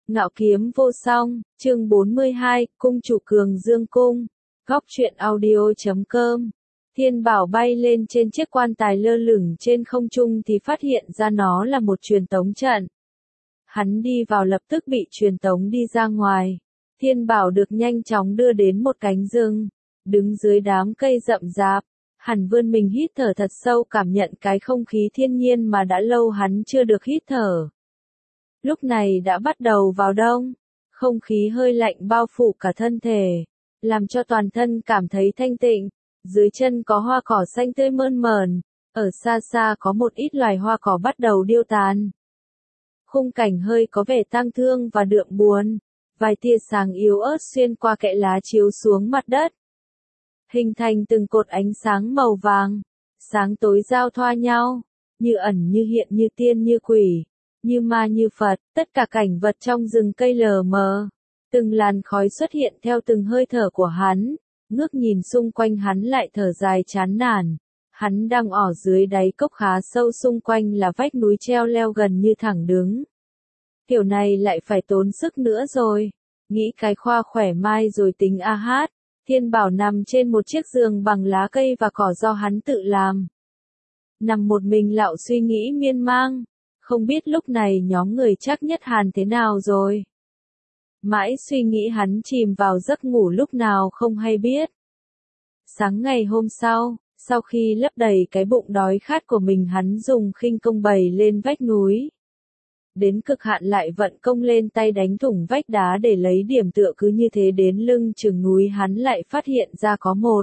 Ngạo kiếm vô song, chương 42, cung chủ Cường Dương cung. Góc truyện audio.com. Thiên Bảo bay lên trên chiếc quan tài lơ lửng trên không trung thì phát hiện ra nó là một truyền tống trận. Hắn đi vào lập tức bị truyền tống đi ra ngoài. Thiên Bảo được nhanh chóng đưa đến một cánh rừng, đứng dưới đám cây rậm rạp. Hắn vươn mình hít thở thật sâu, cảm nhận cái không khí thiên nhiên mà đã lâu hắn chưa được hít thở. Lúc này đã bắt đầu vào đông, không khí hơi lạnh bao phủ cả thân thể, làm cho toàn thân cảm thấy thanh tịnh. Dưới chân có hoa cỏ xanh tươi mơn mởn, ở xa xa có một ít loài hoa cỏ bắt đầu điêu tàn. Khung cảnh hơi có vẻ tang thương và đượm buồn, vài tia sáng yếu ớt xuyên qua kẽ lá chiếu xuống mặt đất, hình thành từng cột ánh sáng màu vàng, sáng tối giao thoa nhau, như ẩn như hiện, như tiên như quỷ, như ma như Phật. Tất cả cảnh vật trong rừng cây lờ mờ, từng làn khói xuất hiện theo từng hơi thở của hắn. Ngước nhìn xung quanh hắn lại thở dài chán nản. Hắn đang ở dưới đáy cốc khá sâu, xung quanh là vách núi treo leo gần như thẳng đứng. Kiểu này lại phải tốn sức nữa rồi. Nghĩ cái khoa khỏe mai rồi tính a hát. Thiên Bảo nằm trên một chiếc giường bằng lá cây và cỏ do hắn tự làm. Nằm một mình lạo suy nghĩ miên man. Không biết lúc này nhóm người Trác Nhất Hàn thế nào rồi. Mãi suy nghĩ hắn chìm vào giấc ngủ lúc nào không hay biết. Sáng ngày hôm sau khi lấp đầy cái bụng đói khát của mình, hắn dùng khinh công bày lên vách núi. Đến cực hạn lại vận công lên tay đánh thủng vách đá để lấy điểm tựa, cứ như thế đến lưng chừng núi hắn lại phát hiện ra có một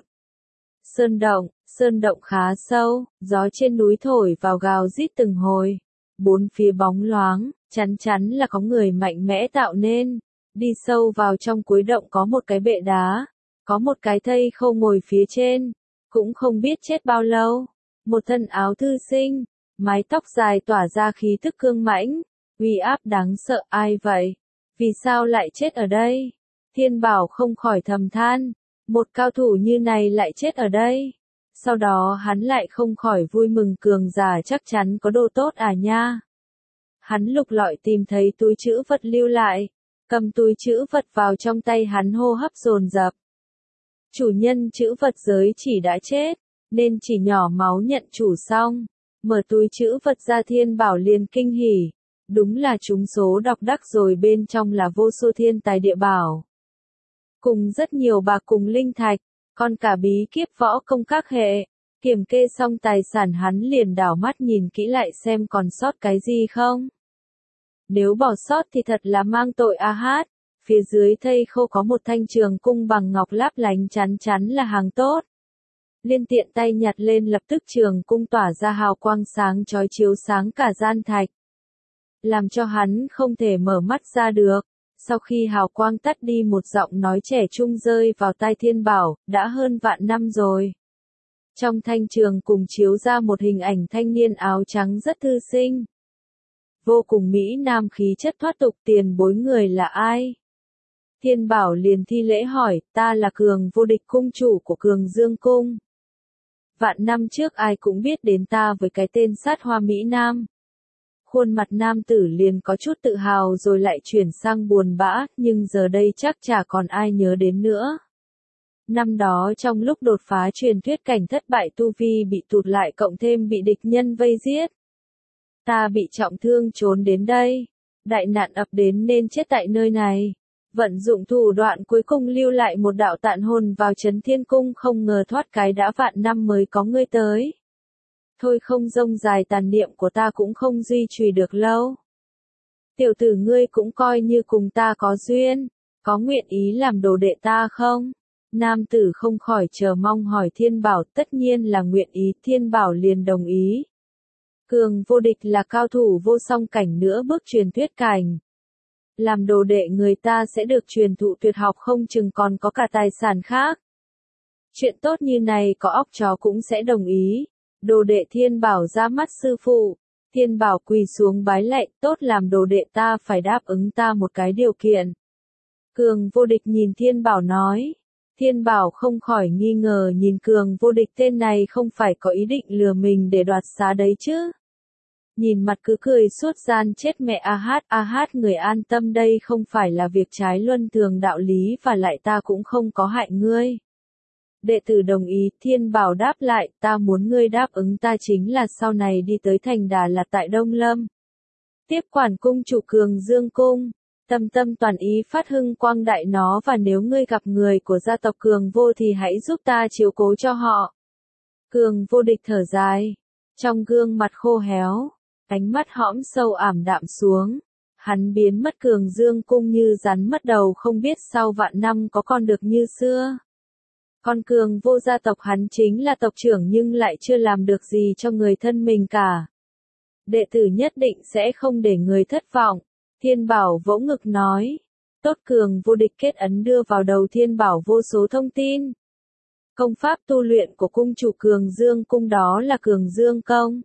sơn động khá sâu, gió trên núi thổi vào gào rít từng hồi. Bốn phía bóng loáng, chắn chắn là có người mạnh mẽ tạo nên. Đi sâu vào trong cuối động có một cái bệ đá, có một cái thây khô ngồi phía trên, cũng không biết chết bao lâu. Một thân áo thư sinh, mái tóc dài tỏa ra khí tức cương mãnh, uy áp đáng sợ. Ai vậy? Vì sao lại chết ở đây? Thiên Bảo không khỏi thầm than, một cao thủ như này lại chết ở đây. Sau đó hắn lại không khỏi vui mừng, cường giả chắc chắn có đồ tốt à nha. Hắn lục lọi tìm thấy túi trữ vật lưu lại, cầm túi trữ vật vào trong tay, hắn hô hấp dồn dập. Chủ nhân trữ vật giới chỉ đã chết, nên chỉ nhỏ máu nhận chủ xong. Mở túi trữ vật ra, Thiên Bảo liền kinh hỉ. Đúng là trúng số độc đắc rồi, bên trong là vô số thiên tài địa bảo. Cùng rất nhiều bạc cùng linh thạch, còn cả bí kíp võ công các hệ. Kiểm kê xong tài sản, hắn liền đảo mắt nhìn kỹ lại xem còn sót cái gì không. Nếu bỏ sót thì thật là mang tội a hát. Phía dưới thây khô có một thanh trường cung bằng ngọc láp lánh, chắn chắn là hàng tốt. Liên tiện tay nhặt lên, lập tức trường cung tỏa ra hào quang sáng chói, chiếu sáng cả gian thạch, làm cho hắn không thể mở mắt ra được. Sau khi hào quang tắt đi, một giọng nói trẻ trung rơi vào tai Thiên Bảo, đã hơn vạn năm rồi. Trong thanh trường cùng chiếu ra một hình ảnh thanh niên áo trắng rất thư sinh, vô cùng mỹ nam, khí chất thoát tục. Tiền bối người là ai? Thiên Bảo liền thi lễ hỏi, ta là Cường Vô Địch, cung chủ của Cường Dương cung. Vạn năm trước ai cũng biết đến ta với cái tên Sát Hoa Mỹ Nam. Khuôn mặt nam tử liền có chút tự hào rồi lại chuyển sang buồn bã, nhưng giờ đây chắc chả còn ai nhớ đến nữa. Năm đó trong lúc đột phá truyền thuyết cảnh thất bại, tu vi bị tụt lại, cộng thêm bị địch nhân vây giết. Ta bị trọng thương trốn đến đây. Đại nạn ập đến nên chết tại nơi này. Vận dụng thủ đoạn cuối cùng lưu lại một đạo tạn hồn vào Trấn Thiên cung, không ngờ thoát cái đã vạn năm mới có ngươi tới. Thôi không rông dài, tàn niệm của ta cũng không duy trì được lâu. Tiểu tử ngươi cũng coi như cùng ta có duyên, có nguyện ý làm đồ đệ ta không? Nam tử không khỏi chờ mong hỏi Thiên Bảo. Tất nhiên là nguyện ý. Thiên Bảo liền đồng ý. Cường Vô Địch là cao thủ vô song cảnh, nữa bước truyền thuyết cảnh. Làm đồ đệ người ta sẽ được truyền thụ tuyệt học, không chừng còn có cả tài sản khác. Chuyện tốt như này có óc chó cũng sẽ đồng ý. Đồ đệ Thiên Bảo ra mắt sư phụ. Thiên Bảo quỳ xuống bái lạy, tốt, làm đồ đệ ta phải đáp ứng ta một cái điều kiện. Cường Vô Địch nhìn Thiên Bảo nói. Thiên Bảo không khỏi nghi ngờ nhìn Cường Vô Địch, tên này không phải có ý định lừa mình để đoạt xá đấy chứ? Nhìn mặt cứ cười suốt gian chết mẹ a hát người an tâm, đây không phải là việc trái luân thường đạo lý, và lại ta cũng không có hại ngươi. Đệ tử đồng ý. Thiên Bảo đáp lại, ta muốn ngươi đáp ứng ta chính là sau này đi tới thành Đà Lạt tại Đông Lâm, tiếp quản cung chủ Cường Dương cung, tâm tâm toàn ý phát hưng quang đại nó, và nếu ngươi gặp người của gia tộc Cường Vô thì hãy giúp ta chiếu cố cho họ. Cường Vô Địch thở dài, trong gương mặt khô héo, ánh mắt hõm sâu ảm đạm xuống. Hắn biến mất Cường Dương cung như rắn mất đầu, không biết sau vạn năm có còn được như xưa. Con Cường Vô gia tộc hắn chính là tộc trưởng nhưng lại chưa làm được gì cho người thân mình cả. Đệ tử nhất định sẽ không để người thất vọng. Thiên Bảo vỗ ngực nói. Tốt. Cường Vô Địch kết ấn đưa vào đầu Thiên Bảo vô số thông tin. Công pháp tu luyện của cung chủ Cường Dương cung đó là Cường Dương công.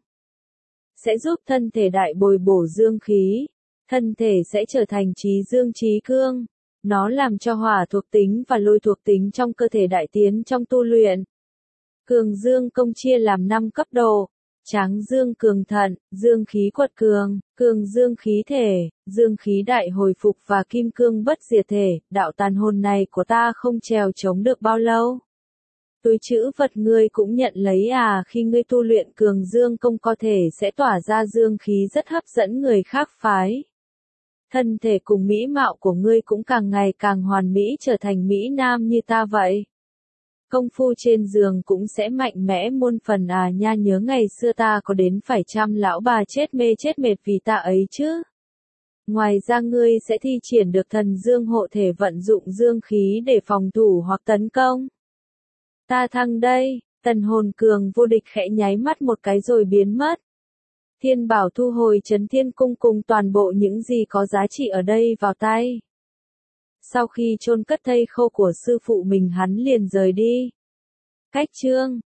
Sẽ giúp thân thể đại bồi bổ dương khí. Thân thể sẽ trở thành trí dương trí cương. Nó làm cho hỏa thuộc tính và lôi thuộc tính trong cơ thể đại tiến trong tu luyện. Cường Dương công chia làm 5 cấp độ. Tráng dương cường thận, dương khí quật cường, cường dương khí thể, dương khí đại hồi phục và kim cương bất diệt thể. Đạo tàn hồn này của ta không trèo chống được bao lâu. Túi trữ vật ngươi cũng nhận lấy à? Khi ngươi tu luyện Cường Dương công có thể sẽ tỏa ra dương khí rất hấp dẫn người khác phái. Thân thể cùng mỹ mạo của ngươi cũng càng ngày càng hoàn mỹ, trở thành mỹ nam như ta vậy. Công phu trên giường cũng sẽ mạnh mẽ muôn phần à nha, nhớ ngày xưa ta có đến phải trăm lão bà chết mê chết mệt vì ta ấy chứ. Ngoài ra ngươi sẽ thi triển được thần dương hộ thể, vận dụng dương khí để phòng thủ hoặc tấn công. Ta thăng đây. Tần hồn Cường Vô Địch khẽ nháy mắt một cái rồi biến mất. Thiên Bảo thu hồi Chấn Thiên cung cùng toàn bộ những gì có giá trị ở đây vào tay. Sau khi chôn cất thây khô của sư phụ mình hắn liền rời đi. Cách chương